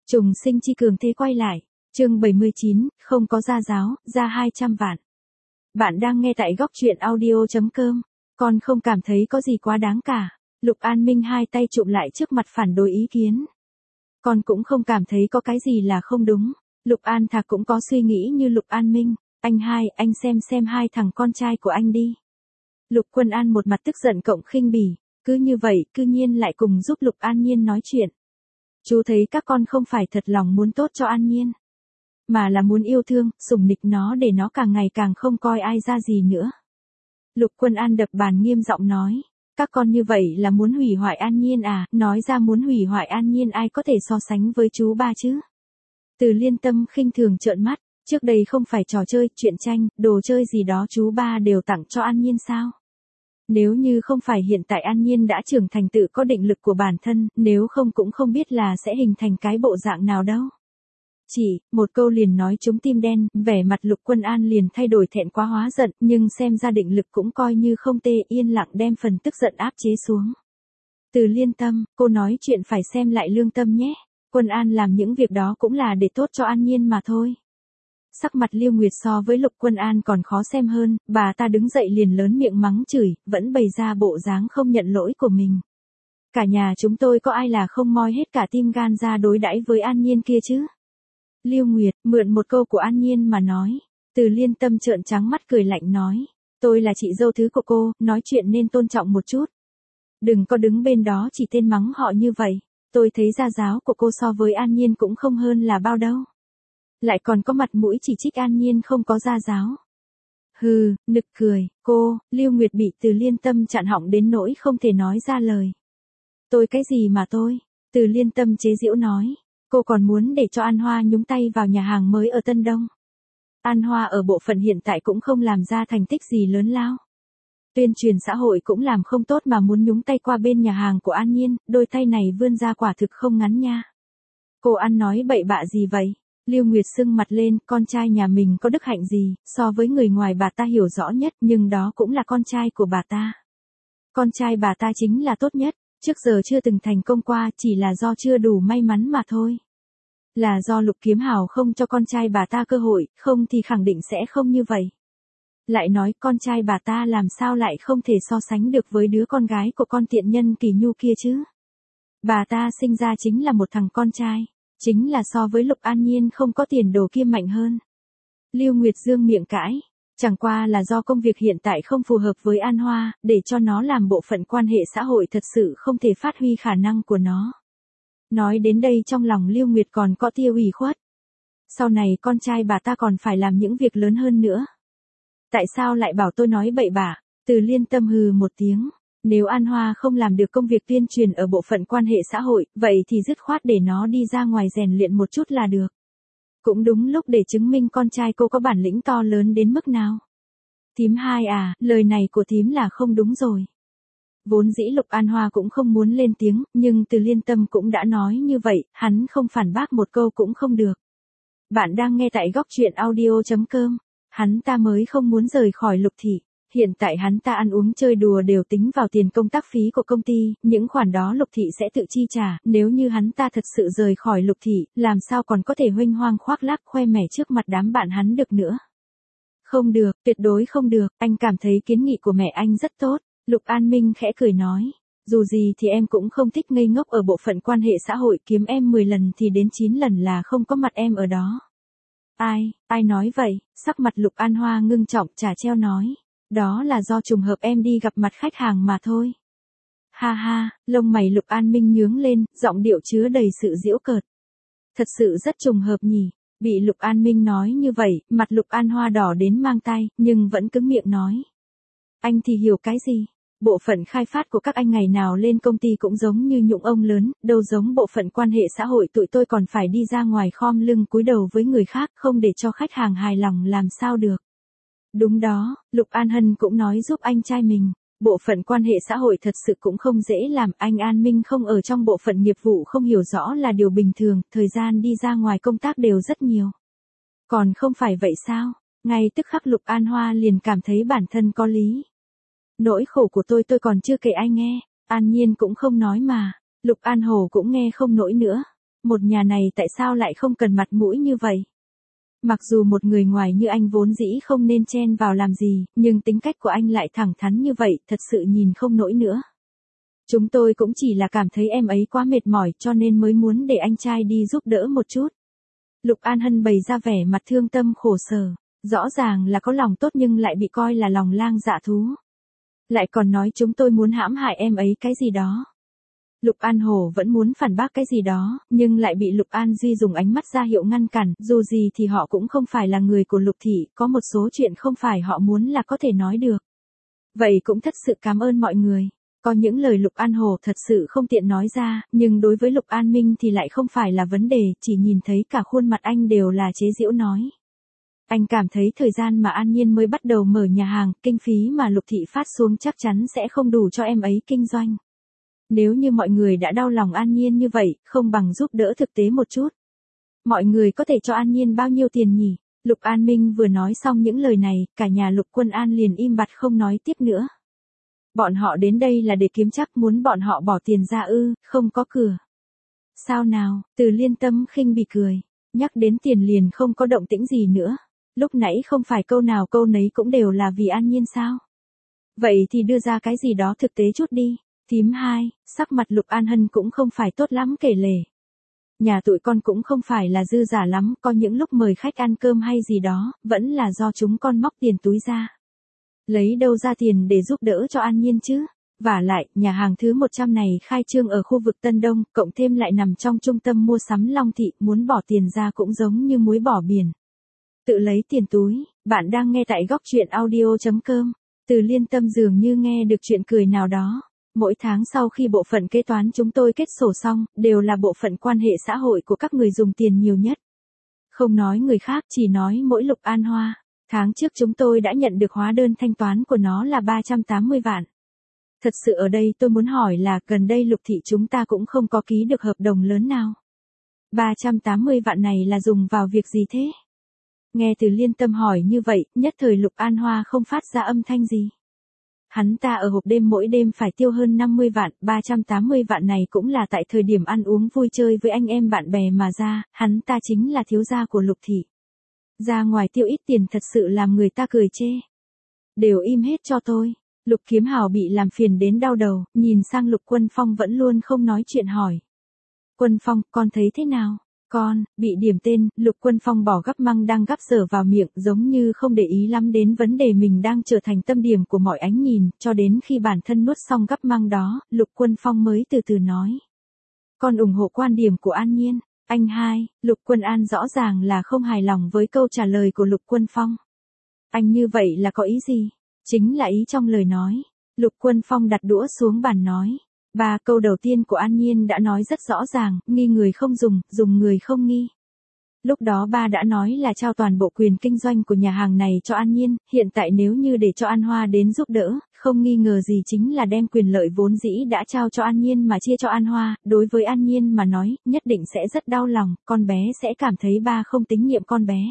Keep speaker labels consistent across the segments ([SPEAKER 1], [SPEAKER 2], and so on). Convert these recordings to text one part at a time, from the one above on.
[SPEAKER 1] Trùng sinh chi cường thế quay lại. Chương 79, không có gia giáo, ra 200 vạn. Bạn đang nghe tại góc truyện audio.com. Con không cảm thấy có gì quá đáng cả. Lục An Minh hai tay chụm lại trước mặt phản đối ý kiến. Con cũng không cảm thấy có cái gì là không đúng. Lục An Thạc cũng có suy nghĩ như Lục An Minh. Anh xem hai thằng con trai của anh đi. Lục Quân An một mặt tức giận cộng khinh bỉ. Cứ như vậy, cư nhiên lại cùng giúp Lục An Nhiên nói chuyện. Chú thấy các con không phải thật lòng muốn tốt cho An Nhiên, mà là muốn yêu thương, sủng nịch nó để nó càng ngày càng không coi ai ra gì nữa. Lục Quân An đập bàn nghiêm giọng nói, các con như vậy là muốn hủy hoại An Nhiên à, nói ra muốn hủy hoại An Nhiên ai có thể so sánh với chú ba chứ. Từ Liên Tâm khinh thường trợn mắt, trước đây không phải trò chơi, truyện tranh, đồ chơi gì đó chú ba đều tặng cho An Nhiên sao? Nếu như không phải hiện tại An Nhiên đã trưởng thành tự có định lực của bản thân, nếu không cũng không biết là sẽ hình thành cái bộ dạng nào đâu. Chỉ, một câu liền nói trúng tim đen, vẻ mặt Lục Quân An liền thay đổi thẹn quá hóa giận, nhưng xem ra định lực cũng coi như không tệ, yên lặng đem phần tức giận áp chế xuống. Từ Liên Tâm, cô nói chuyện phải xem lại lương tâm nhé. Quân An làm những việc đó cũng là để tốt cho An Nhiên mà thôi. Sắc mặt Liêu Nguyệt so với Lục Quân An còn khó xem hơn, bà ta đứng dậy liền lớn miệng mắng chửi, vẫn bày ra bộ dáng không nhận lỗi của mình. Cả nhà chúng tôi có ai là không moi hết cả tim gan ra đối đãi với An Nhiên kia chứ? Liêu Nguyệt, mượn một câu của An Nhiên mà nói. Từ Liên Tâm trợn trắng mắt cười lạnh nói, tôi là chị dâu thứ của cô, nói chuyện nên tôn trọng một chút. Đừng có đứng bên đó chỉ tên mắng họ như vậy, tôi thấy gia giáo của cô so với An Nhiên cũng không hơn là bao đâu. Lại còn có mặt mũi chỉ trích An Nhiên không có gia giáo. Hừ, nực cười, cô, Liêu Nguyệt bị Từ Liên Tâm chặn họng đến nỗi không thể nói ra lời. Tôi cái gì mà tôi? Từ Liên Tâm chế giễu nói, cô còn muốn để cho An Hoa nhúng tay vào nhà hàng mới ở Tân Đông. An Hoa ở bộ phận hiện tại cũng không làm ra thành tích gì lớn lao. Tuyên truyền xã hội cũng làm không tốt mà muốn nhúng tay qua bên nhà hàng của An Nhiên, đôi tay này vươn ra quả thực không ngắn nha. Cô ăn nói bậy bạ gì vậy? Liêu Nguyệt sưng mặt lên, con trai nhà mình có đức hạnh gì, so với người ngoài bà ta hiểu rõ nhất, nhưng đó cũng là con trai của bà ta. Con trai bà ta chính là tốt nhất, trước giờ chưa từng thành công qua, chỉ là do chưa đủ may mắn mà thôi. Là do Lục Kiếm Hào không cho con trai bà ta cơ hội, không thì khẳng định sẽ không như vậy. Lại nói con trai bà ta làm sao lại không thể so sánh được với đứa con gái của con tiện nhân Kỳ Nhu kia chứ. Bà ta sinh ra chính là một thằng con trai. Chính là so với Lục An Nhiên không có tiền đồ kia mạnh hơn. Liêu Nguyệt dương miệng cãi, chẳng qua là do công việc hiện tại không phù hợp với An Hoa, để cho nó làm bộ phận quan hệ xã hội thật sự không thể phát huy khả năng của nó. Nói đến đây trong lòng Liêu Nguyệt còn có tia ủy khuất. Sau này con trai bà ta còn phải làm những việc lớn hơn nữa. Tại sao lại bảo tôi nói bậy bạ? Từ Liên Tâm hừ một tiếng. Nếu An Hoa không làm được công việc tuyên truyền ở bộ phận quan hệ xã hội, vậy thì dứt khoát để nó đi ra ngoài rèn luyện một chút là được. Cũng đúng lúc để chứng minh con trai cô có bản lĩnh to lớn đến mức nào. Thím hai à, lời này của thím là không đúng rồi. Vốn dĩ Lục An Hoa cũng không muốn lên tiếng, nhưng Từ Liên Tâm cũng đã nói như vậy, hắn không phản bác một câu cũng không được. Bạn đang nghe tại góc truyện audio.com. Hắn ta mới không muốn rời khỏi Lục thị. Hiện tại hắn ta ăn uống chơi đùa đều tính vào tiền công tác phí của công ty, những khoản đó Lục thị sẽ tự chi trả, nếu như hắn ta thật sự rời khỏi Lục thị, làm sao còn có thể huênh hoang khoác lác khoe mẽ trước mặt đám bạn hắn được nữa. Không được, tuyệt đối không được, anh cảm thấy kiến nghị của mẹ anh rất tốt, Lục An Minh khẽ cười nói, dù gì thì em cũng không thích ngây ngốc ở bộ phận quan hệ xã hội, kiếm em 10 lần thì đến 9 lần là không có mặt em ở đó. Ai nói vậy? Sắc mặt Lục An Hoa ngưng trọng trà treo nói. Đó là do trùng hợp em đi gặp mặt khách hàng mà thôi. Ha ha, lông mày Lục An Minh nhướng lên, giọng điệu chứa đầy sự giễu cợt. Thật sự rất trùng hợp nhỉ. Bị Lục An Minh nói như vậy, mặt Lục An Hoa đỏ đến mang tai, nhưng vẫn cứng miệng nói. Anh thì hiểu cái gì? Bộ phận khai phát của các anh ngày nào lên công ty cũng giống như nhụng ông lớn, đâu giống bộ phận quan hệ xã hội tụi tôi còn phải đi ra ngoài khom lưng cúi đầu với người khác, không để cho khách hàng hài lòng làm sao được. Đúng đó, Lục An Hân cũng nói giúp anh trai mình, bộ phận quan hệ xã hội thật sự cũng không dễ làm, anh An Minh không ở trong bộ phận nghiệp vụ không hiểu rõ là điều bình thường, thời gian đi ra ngoài công tác đều rất nhiều. Còn không phải vậy sao? Ngay tức khắc Lục An Hoa liền cảm thấy bản thân có lý. Nỗi khổ của tôi còn chưa kể ai nghe, An Nhiên cũng không nói mà, Lục An Hổ cũng nghe không nổi nữa. Một nhà này tại sao lại không cần mặt mũi như vậy? Mặc dù một người ngoài như anh vốn dĩ không nên chen vào làm gì, nhưng tính cách của anh lại thẳng thắn như vậy, thật sự nhìn không nổi nữa. Chúng tôi cũng chỉ là cảm thấy em ấy quá mệt mỏi cho nên mới muốn để anh trai đi giúp đỡ một chút. Lục An Hân bày ra vẻ mặt thương tâm khổ sở, rõ ràng là có lòng tốt nhưng lại bị coi là lòng lang dạ thú. Lại còn nói chúng tôi muốn hãm hại em ấy cái gì đó. Lục An Hổ vẫn muốn phản bác cái gì đó, nhưng lại bị Lục An Duy dùng ánh mắt ra hiệu ngăn cản, dù gì thì họ cũng không phải là người của Lục Thị, có một số chuyện không phải họ muốn là có thể nói được. Vậy cũng thật sự cảm ơn mọi người. Có những lời Lục An Hổ thật sự không tiện nói ra, nhưng đối với Lục An Minh thì lại không phải là vấn đề, chỉ nhìn thấy cả khuôn mặt anh đều là chế giễu nói. Anh cảm thấy thời gian mà An Nhiên mới bắt đầu mở nhà hàng, kinh phí mà Lục Thị phát xuống chắc chắn sẽ không đủ cho em ấy kinh doanh. Nếu như mọi người đã đau lòng An Nhiên như vậy, không bằng giúp đỡ thực tế một chút. Mọi người có thể cho An Nhiên bao nhiêu tiền nhỉ? Lục An Minh vừa nói xong những lời này, cả nhà Lục Quân An liền im bặt không nói tiếp nữa. Bọn họ đến đây là để kiếm chắc, muốn bọn họ bỏ tiền ra ư, không có cửa. Sao nào, Từ Liên Tâm khinh bỉ cười. Nhắc đến tiền liền không có động tĩnh gì nữa. Lúc nãy không phải câu nào câu nấy cũng đều là vì An Nhiên sao? Vậy thì đưa ra cái gì đó thực tế chút đi. Thím hai, sắc mặt Lục An Hân cũng không phải tốt lắm kể lể. Nhà tụi con cũng không phải là dư giả lắm, có những lúc mời khách ăn cơm hay gì đó, vẫn là do chúng con móc tiền túi ra. Lấy đâu ra tiền để giúp đỡ cho An Nhiên chứ? Vả lại, nhà hàng thứ 100 này khai trương ở khu vực Tân Đông, cộng thêm lại nằm trong trung tâm mua sắm Long Thị, muốn bỏ tiền ra cũng giống như muối bỏ biển. Tự lấy tiền túi, bạn đang nghe tại góc truyện audio.com. Từ Liên Tâm dường như nghe được chuyện cười nào đó. Mỗi tháng sau khi bộ phận kế toán chúng tôi kết sổ xong, đều là bộ phận quan hệ xã hội của các người dùng tiền nhiều nhất. Không nói người khác, chỉ nói mỗi Lục An Hoa. Tháng trước chúng tôi đã nhận được hóa đơn thanh toán của nó là 380 vạn. Thật sự ở đây tôi muốn hỏi là gần đây Lục Thị chúng ta cũng không có ký được hợp đồng lớn nào. 380 vạn này là dùng vào việc gì thế? Nghe Từ Liên Tâm hỏi như vậy, nhất thời Lục An Hoa không phát ra âm thanh gì. Hắn ta ở hộp đêm mỗi đêm phải tiêu hơn 50 vạn, 380 vạn này cũng là tại thời điểm ăn uống vui chơi với anh em bạn bè mà ra, hắn ta chính là thiếu gia của Lục Thị. Ra ngoài tiêu ít tiền thật sự làm người ta cười chê. Đều im hết cho tôi. Lục Kiếm Hào bị làm phiền đến đau đầu, nhìn sang Lục Quân Phong vẫn luôn không nói chuyện hỏi. Quân Phong, con thấy thế nào? Con, bị điểm tên, Lục Quân Phong bỏ gắp măng đang gắp dở vào miệng giống như không để ý lắm đến vấn đề mình đang trở thành tâm điểm của mọi ánh nhìn, cho đến khi bản thân nuốt xong gắp măng đó, Lục Quân Phong mới từ từ nói. Con ủng hộ quan điểm của An Nhiên. Anh hai, Lục Quân An rõ ràng là không hài lòng với câu trả lời của Lục Quân Phong. Anh như vậy là có ý gì? Chính là ý trong lời nói. Lục Quân Phong đặt đũa xuống bàn nói. 3 câu đầu tiên của An Nhiên đã nói rất rõ ràng, nghi người không dùng, dùng người không nghi. Lúc đó ba đã nói là trao toàn bộ quyền kinh doanh của nhà hàng này cho An Nhiên, hiện tại nếu như để cho An Hoa đến giúp đỡ, không nghi ngờ gì chính là đem quyền lợi vốn dĩ đã trao cho An Nhiên mà chia cho An Hoa, đối với An Nhiên mà nói, nhất định sẽ rất đau lòng, con bé sẽ cảm thấy ba không tín nhiệm con bé.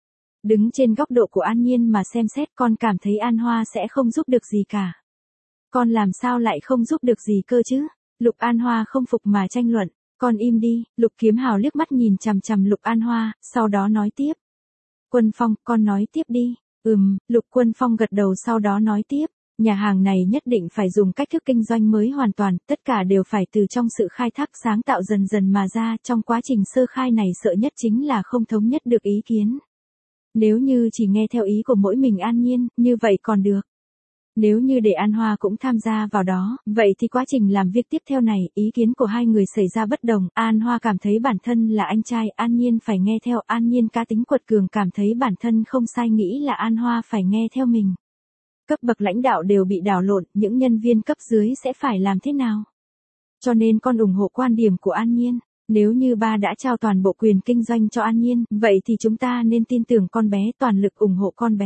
[SPEAKER 1] Đứng trên góc độ của An Nhiên mà xem xét con cảm thấy An Hoa sẽ không giúp được gì cả. Con làm sao lại không giúp được gì cơ chứ? Lục An Hoa không phục mà tranh luận. Con im đi, Lục Kiếm Hào liếc mắt nhìn chằm chằm Lục An Hoa, sau đó nói tiếp. Quân Phong, con nói tiếp đi. Lục Quân Phong gật đầu sau đó nói tiếp. Nhà hàng này nhất định phải dùng cách thức kinh doanh mới hoàn toàn, tất cả đều phải từ trong sự khai thác sáng tạo dần dần mà ra, trong quá trình sơ khai này sợ nhất chính là không thống nhất được ý kiến. Nếu như chỉ nghe theo ý của mỗi mình An Nhiên, như vậy còn được. Nếu như để An Hoa cũng tham gia vào đó, vậy thì quá trình làm việc tiếp theo này, ý kiến của hai người xảy ra bất đồng, An Hoa cảm thấy bản thân là anh trai, An Nhiên phải nghe theo, An Nhiên cá tính quật cường cảm thấy bản thân không sai nghĩ là An Hoa phải nghe theo mình. Cấp bậc lãnh đạo đều bị đảo lộn, những nhân viên cấp dưới sẽ phải làm thế nào? Cho nên con ủng hộ quan điểm của An Nhiên. Nếu như ba đã trao toàn bộ quyền kinh doanh cho An Nhiên, vậy thì chúng ta nên tin tưởng con bé, toàn lực ủng hộ con bé.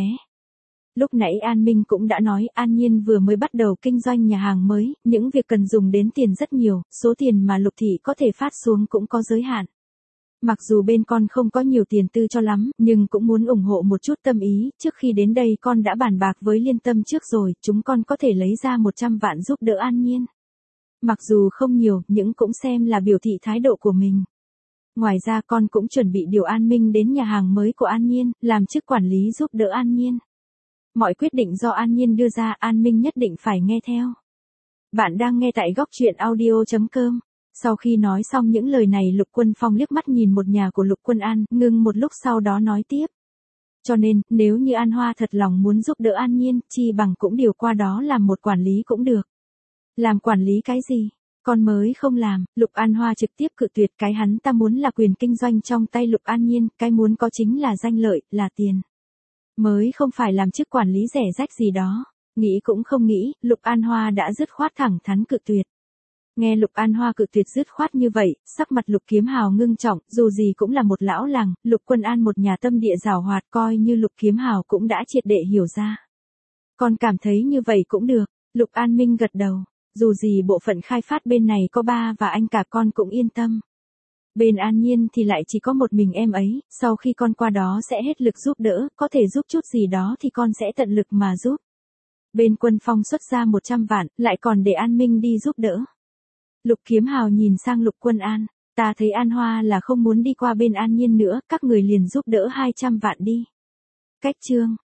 [SPEAKER 1] Lúc nãy An Minh cũng đã nói An Nhiên vừa mới bắt đầu kinh doanh nhà hàng mới, những việc cần dùng đến tiền rất nhiều, số tiền mà Lục Thị có thể phát xuống cũng có giới hạn. Mặc dù bên con không có nhiều tiền tư cho lắm, nhưng cũng muốn ủng hộ một chút tâm ý, trước khi đến đây con đã bàn bạc với Liên Tâm trước rồi, chúng con có thể lấy ra 100 vạn giúp đỡ An Nhiên. Mặc dù không nhiều, nhưng cũng xem là biểu thị thái độ của mình. Ngoài ra con cũng chuẩn bị điều An Minh đến nhà hàng mới của An Nhiên, làm chức quản lý giúp đỡ An Nhiên. Mọi quyết định do An Nhiên đưa ra, An Minh nhất định phải nghe theo. Bạn đang nghe tại góc truyện audio.com. Sau khi nói xong những lời này, Lục Quân Phong liếc mắt nhìn một nhà của Lục Quân An, ngưng một lúc sau đó nói tiếp. Cho nên, nếu như An Hoa thật lòng muốn giúp đỡ An Nhiên, chi bằng cũng điều qua đó làm một quản lý cũng được. Làm quản lý cái gì? Con mới không làm. Lục An Hoa trực tiếp cự tuyệt. Cái hắn ta muốn là quyền kinh doanh trong tay Lục An Nhiên, cái muốn có chính là danh lợi, là tiền. Mới không phải làm chức quản lý rẻ rách gì đó. Nghĩ cũng không nghĩ, Lục An Hoa đã dứt khoát thẳng thắn cự tuyệt. Nghe Lục An Hoa cự tuyệt dứt khoát như vậy, sắc mặt Lục Kiếm Hào ngưng trọng, dù gì cũng là một lão làng, Lục Quân An một nhà tâm địa giàu hoạt, coi như Lục Kiếm Hào cũng đã triệt để hiểu ra. Con cảm thấy như vậy cũng được. Lục An Minh gật đầu. Dù gì bộ phận khai phát bên này có ba và anh cả con cũng yên tâm. Bên An Nhiên thì lại chỉ có một mình em ấy, sau khi con qua đó sẽ hết lực giúp đỡ, có thể giúp chút gì đó thì con sẽ tận lực mà giúp. Bên Quân Phong xuất ra 100 vạn, lại còn để An Minh đi giúp đỡ. Lục Kiếm Hào nhìn sang Lục Quân An, ta thấy An Hoa là không muốn đi qua bên An Nhiên nữa, các người liền giúp đỡ 200 vạn đi. Cách chương